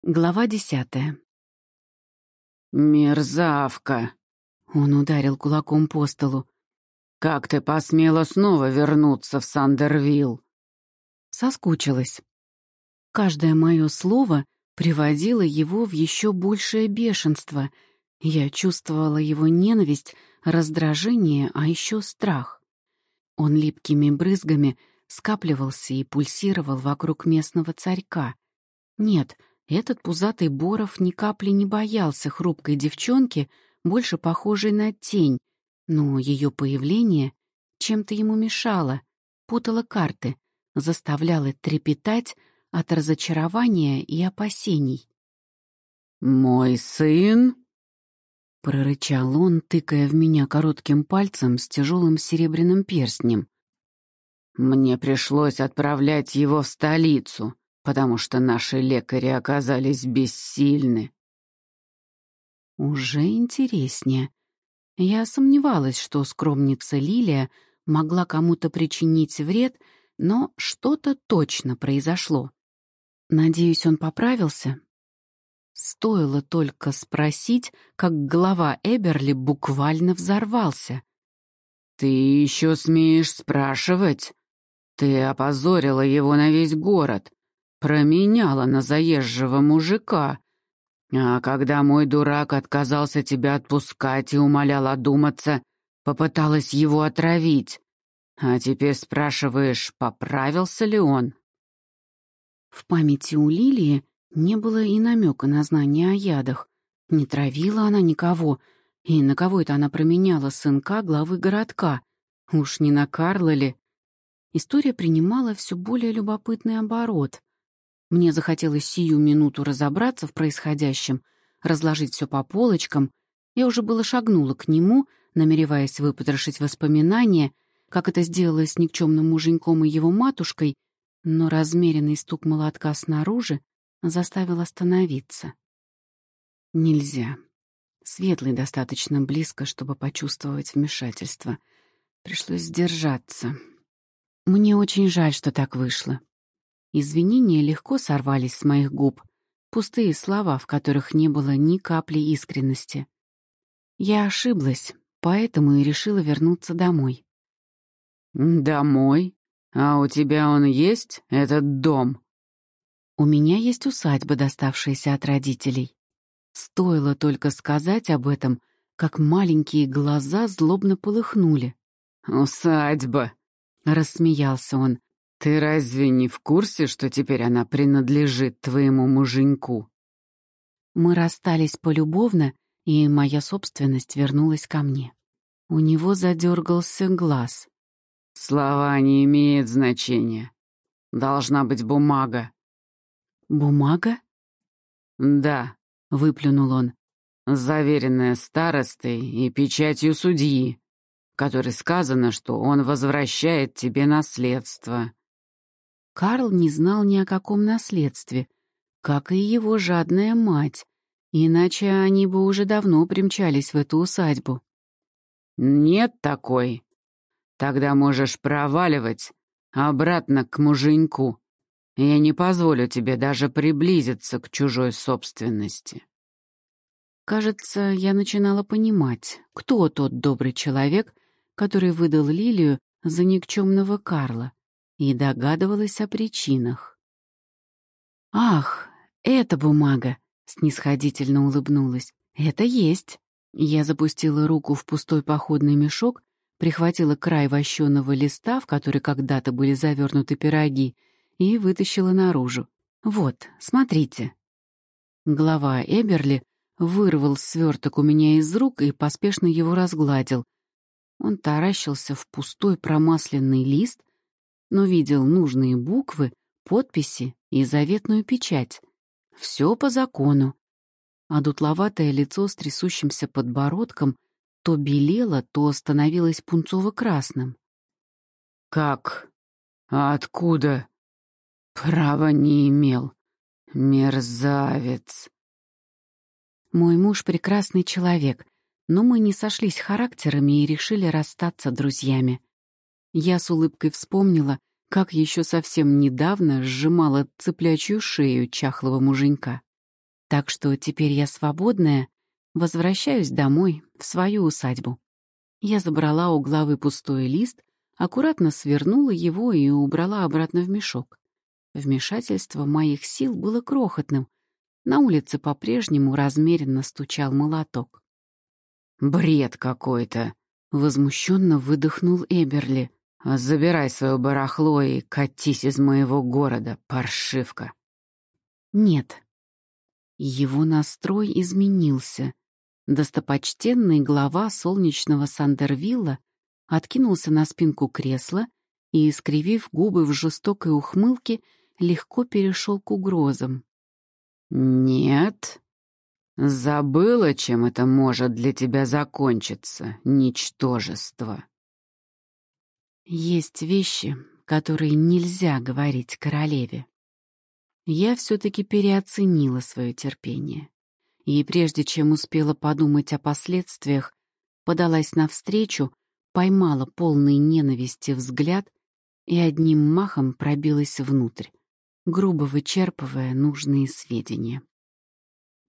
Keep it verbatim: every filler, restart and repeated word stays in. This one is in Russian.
Глава десятая. «Мерзавка!» — Он ударил кулаком по столу. «Как ты посмела снова вернуться в Сандервилл?» Соскучилась. Каждое мое слово приводило его в еще большее бешенство. Я чувствовала его ненависть, раздражение, а еще страх. Он липкими брызгами скапливался и пульсировал вокруг местного царька. Нет, этот пузатый Боров ни капли не боялся хрупкой девчонки, больше похожей на тень, но ее появление чем-то ему мешало, путало карты, заставляло трепетать от разочарования и опасений. «Мой сын?» — прорычал он, тыкая в меня коротким пальцем с тяжелым серебряным перстнем. «Мне пришлось отправлять его в столицу, потому что наши лекари оказались бессильны». Уже интереснее. Я сомневалась, что скромница Лилия могла кому-то причинить вред, но что-то точно произошло. Надеюсь, он поправился? Стоило только спросить, как глава Эберли буквально взорвался. «Ты еще смеешь спрашивать? Ты опозорила его на весь город, променяла на заезжего мужика. А когда мой дурак отказался тебя отпускать и умолял одуматься, попыталась его отравить. А теперь спрашиваешь, поправился ли он?» В памяти у Лилии не было и намека на знание о ядах. Не травила она никого, и на кого это она променяла сынка главы городка. Уж не на Карла ли? История принимала все более любопытный оборот. Мне захотелось сию минуту разобраться в происходящем, разложить все по полочкам. Я уже было шагнула к нему, намереваясь выпотрошить воспоминания, как это сделала с никчемным муженьком и его матушкой, но размеренный стук молотка снаружи заставил остановиться. Нельзя. Светлый достаточно близко, чтобы почувствовать вмешательство. Пришлось сдержаться. Мне очень жаль, что так вышло. Извинения легко сорвались с моих губ, пустые слова, в которых не было ни капли искренности. Я ошиблась, поэтому и решила вернуться домой. «Домой? А у тебя он есть, этот дом?» У меня есть усадьба, доставшаяся от родителей. Стоило только сказать об этом, как маленькие глаза злобно полыхнули. «Усадьба!» — Рассмеялся он. «Ты разве не в курсе, что теперь она принадлежит твоему муженьку?» Мы расстались полюбовно, и моя собственность вернулась ко мне. У него задергался глаз. «Слова не имеют значения. Должна быть бумага». «Бумага?» «Да», — выплюнул он. заверенная старостой и печатью судьи, в которой сказано, что он возвращает тебе наследство». Карл не знал ни о каком наследстве, как и его жадная мать, иначе они бы уже давно примчались в эту усадьбу. «Нет такой. Тогда можешь проваливать обратно к муженьку. Я не позволю тебе даже приблизиться к чужой собственности». Кажется, я начинала понимать, кто тот добрый человек, который выдал Лилию за никчемного Карла, и догадывалась о причинах. «Ах, эта бумага!» — снисходительно улыбнулась. «Это есть!» Я запустила руку в пустой походный мешок, прихватила край вощеного листа, в который когда-то были завернуты пироги, и вытащила наружу. «Вот, смотрите». Глава Эберли вырвал сверток у меня из рук и поспешно его разгладил. Он таращился в пустой промасленный лист, но видел нужные буквы, подписи и заветную печать. Все по закону. А дутловатое лицо с трясущимся подбородком то белело, то становилось пунцово-красным. «Как? А откуда? Права не имел. Мерзавец!» Мой муж прекрасный человек, но мы не сошлись характерами и решили расстаться друзьями. Я с улыбкой вспомнила, как еще совсем недавно сжимала цыплячью шею чахлого муженька. Так что теперь я свободная, возвращаюсь домой, в свою усадьбу. Я забрала у главы пустой лист, аккуратно свернула его и убрала обратно в мешок. Вмешательство моих сил было крохотным. На улице по-прежнему размеренно стучал молоток. «Бред какой-то!» — возмущенно выдохнул Эберли. «Забирай свое барахло и катись из моего города, паршивка!» Нет. Его настрой изменился. Достопочтенный глава солнечного Сандервилла откинулся на спинку кресла и, искривив губы в жестокой ухмылке, легко перешел к угрозам. «Нет? Забыла, чем это может для тебя закончиться, ничтожество?» Есть вещи, которые нельзя говорить королеве. Я все-таки переоценила свое терпение. И прежде чем успела подумать о последствиях, подалась навстречу, поймала полный ненависти взгляд и одним махом пробилась внутрь, грубо вычерпывая нужные сведения.